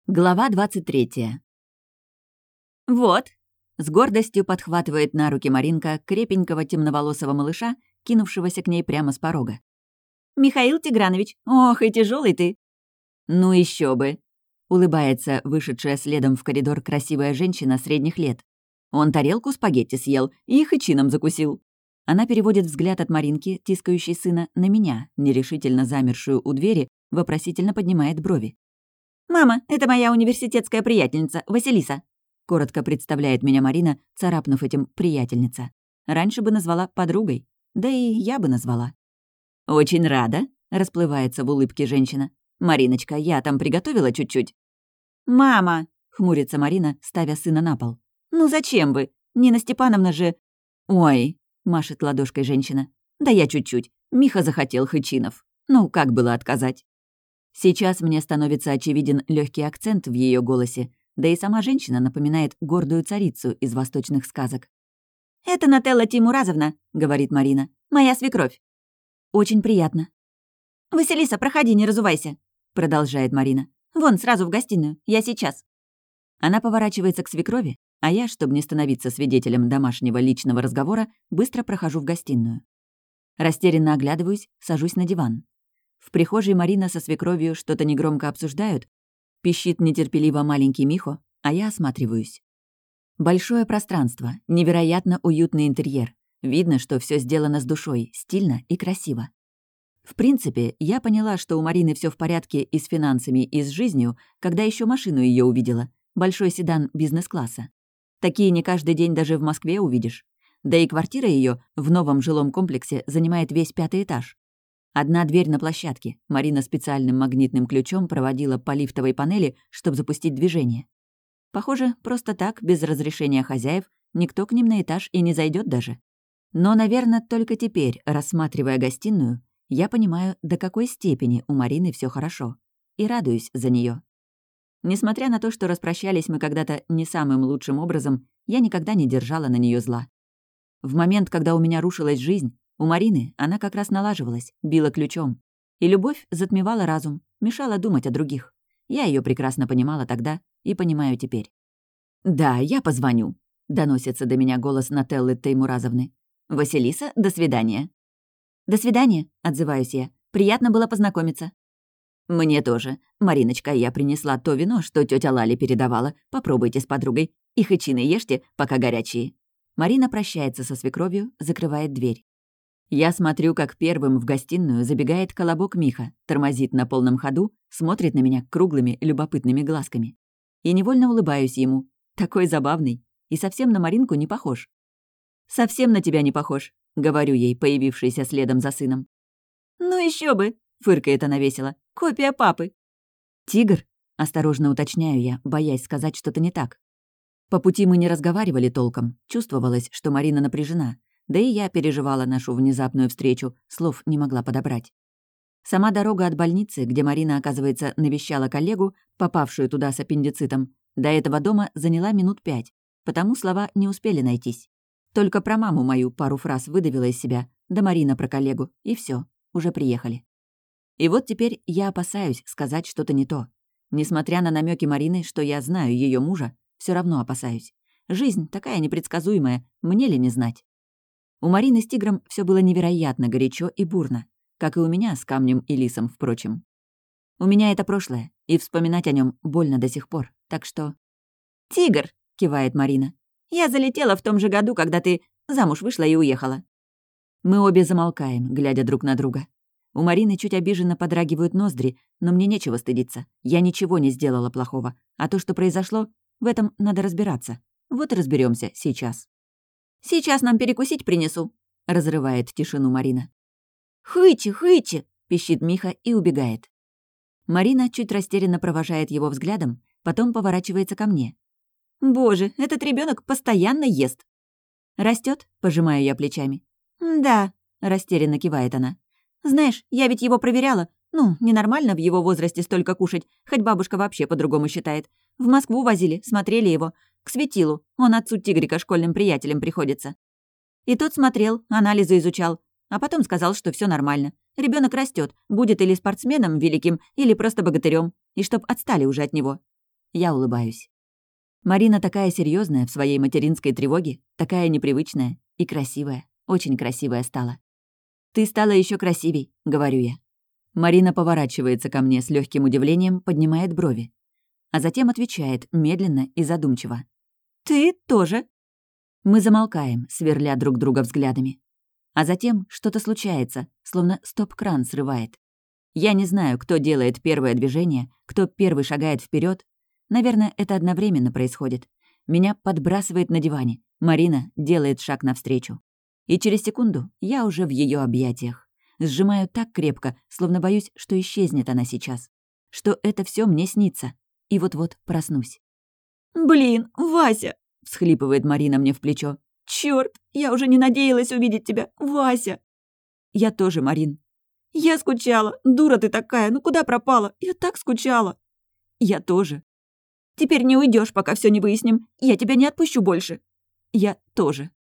Глава 23. «Вот», — с гордостью подхватывает на руки Маринка крепенького темноволосого малыша, кинувшегося к ней прямо с порога. «Михаил Тигранович, ох, и тяжелый ты!» «Ну еще бы!» — улыбается вышедшая следом в коридор красивая женщина средних лет. Он тарелку спагетти съел и хычином закусил. Она переводит взгляд от Маринки, тискающей сына, на меня, нерешительно замершую у двери, вопросительно поднимает брови. «Мама, это моя университетская приятельница, Василиса», — коротко представляет меня Марина, царапнув этим «приятельница». Раньше бы назвала подругой, да и я бы назвала. «Очень рада», — расплывается в улыбке женщина. «Мариночка, я там приготовила чуть-чуть». «Мама», — хмурится Марина, ставя сына на пол. «Ну зачем вы? Нина Степановна же...» «Ой», — машет ладошкой женщина. «Да я чуть-чуть. Миха захотел хычинов. Ну, как было отказать?» Сейчас мне становится очевиден легкий акцент в ее голосе, да и сама женщина напоминает гордую царицу из восточных сказок. «Это Нателла Тимуразовна», — говорит Марина, — «моя свекровь». «Очень приятно». «Василиса, проходи, не разувайся», — продолжает Марина. «Вон, сразу в гостиную, я сейчас». Она поворачивается к свекрови, а я, чтобы не становиться свидетелем домашнего личного разговора, быстро прохожу в гостиную. Растерянно оглядываюсь, сажусь на диван. В прихожей Марина со свекровью что-то негромко обсуждают. Пищит нетерпеливо маленький Михо, а я осматриваюсь. Большое пространство, невероятно уютный интерьер. Видно, что все сделано с душой, стильно и красиво. В принципе, я поняла, что у Марины все в порядке и с финансами, и с жизнью, когда еще машину ее увидела. Большой седан бизнес-класса. Такие не каждый день даже в Москве увидишь. Да и квартира ее в новом жилом комплексе занимает весь 5-й этаж. Одна дверь на площадке. Марина специальным магнитным ключом проводила по лифтовой панели, чтобы запустить движение. Похоже, просто так, без разрешения хозяев, никто к ним на этаж и не зайдет даже. Но, наверное, только теперь, рассматривая гостиную, я понимаю, до какой степени у Марины все хорошо. И радуюсь за нее. Несмотря на то, что распрощались мы когда-то не самым лучшим образом, я никогда не держала на нее зла. В момент, когда у меня рушилась жизнь, у Марины она как раз налаживалась, била ключом. И любовь затмевала разум, мешала думать о других. Я ее прекрасно понимала тогда и понимаю теперь. «Да, я позвоню», — доносится до меня голос Нателлы Теймуразовны. «Василиса, до свидания». «До свидания», — отзываюсь я. «Приятно было познакомиться». «Мне тоже. Мариночка, я принесла то вино, что тетя Лали передавала. Попробуйте с подругой. И хычины ешьте, пока горячие». Марина прощается со свекровью, закрывает дверь. Я смотрю, как первым в гостиную забегает колобок Миха, тормозит на полном ходу, смотрит на меня круглыми любопытными глазками. И невольно улыбаюсь ему. Такой забавный. И совсем на Маринку не похож. «Совсем на тебя не похож», — говорю ей, появившейся следом за сыном. «Ну еще бы», — фыркает она весело. «Копия папы». «Тигр?» — осторожно уточняю я, боясь сказать что-то не так. По пути мы не разговаривали толком. Чувствовалось, что Марина напряжена. Да и я переживала нашу внезапную встречу, слов не могла подобрать. Сама дорога от больницы, где Марина, оказывается, навещала коллегу, попавшую туда с аппендицитом, до этого дома заняла минут 5, потому слова не успели найтись. Только про маму мою пару фраз выдавила из себя, да Марина про коллегу, и все, уже приехали. И вот теперь я опасаюсь сказать что-то не то. Несмотря на намеки Марины, что я знаю ее мужа, все равно опасаюсь. Жизнь такая непредсказуемая, мне ли не знать? У Марины с тигром все было невероятно горячо и бурно, как и у меня с камнем и лисом, впрочем. У меня это прошлое, и вспоминать о нем больно до сих пор, так что... «Тигр!» — кивает Марина. «Я залетела в том же году, когда ты замуж вышла и уехала». Мы обе замолкаем, глядя друг на друга. У Марины чуть обиженно подрагивают ноздри, но мне нечего стыдиться. Я ничего не сделала плохого, а то, что произошло, в этом надо разбираться. Вот и разберемся сейчас. «Сейчас нам перекусить принесу», — разрывает тишину Марина. «Хычи, хычи!» — пищит Миха и убегает. Марина чуть растерянно провожает его взглядом, потом поворачивается ко мне. «Боже, этот ребенок постоянно ест!» Растет, пожимаю я плечами. «Да», — растерянно кивает она. «Знаешь, я ведь его проверяла. Ну, ненормально в его возрасте столько кушать, хоть бабушка вообще по-другому считает. В Москву возили, смотрели его. К Светилу, он отцу Тигрика школьным приятелем приходится. И тот смотрел, анализы изучал, а потом сказал, что все нормально. Ребенок растет, будет или спортсменом великим, или просто богатырем, и чтоб отстали уже от него. Я улыбаюсь. Марина такая серьезная в своей материнской тревоге, такая непривычная и красивая, очень красивая стала. «Ты стала еще красивей», — говорю я. Марина поворачивается ко мне с легким удивлением, поднимает брови. А затем отвечает медленно и задумчиво. «Ты тоже». Мы замолкаем, сверля друг друга взглядами. А затем что-то случается, словно стоп-кран срывает. Я не знаю, кто делает первое движение, кто первый шагает вперед. Наверное, это одновременно происходит. Меня подбрасывает на диване. Марина делает шаг навстречу. И через секунду я уже в ее объятиях. Сжимаю так крепко, словно боюсь, что исчезнет она сейчас. Что это все мне снится. И вот-вот проснусь. «Блин, Вася!» — всхлипывает Марина мне в плечо. «Чёрт, я уже не надеялась увидеть тебя, Вася!» «Я тоже, Марин». «Я скучала. Дура ты такая, ну куда пропала? Я так скучала». «Я тоже». «Теперь не уйдешь, пока все не выясним. Я тебя не отпущу больше». «Я тоже».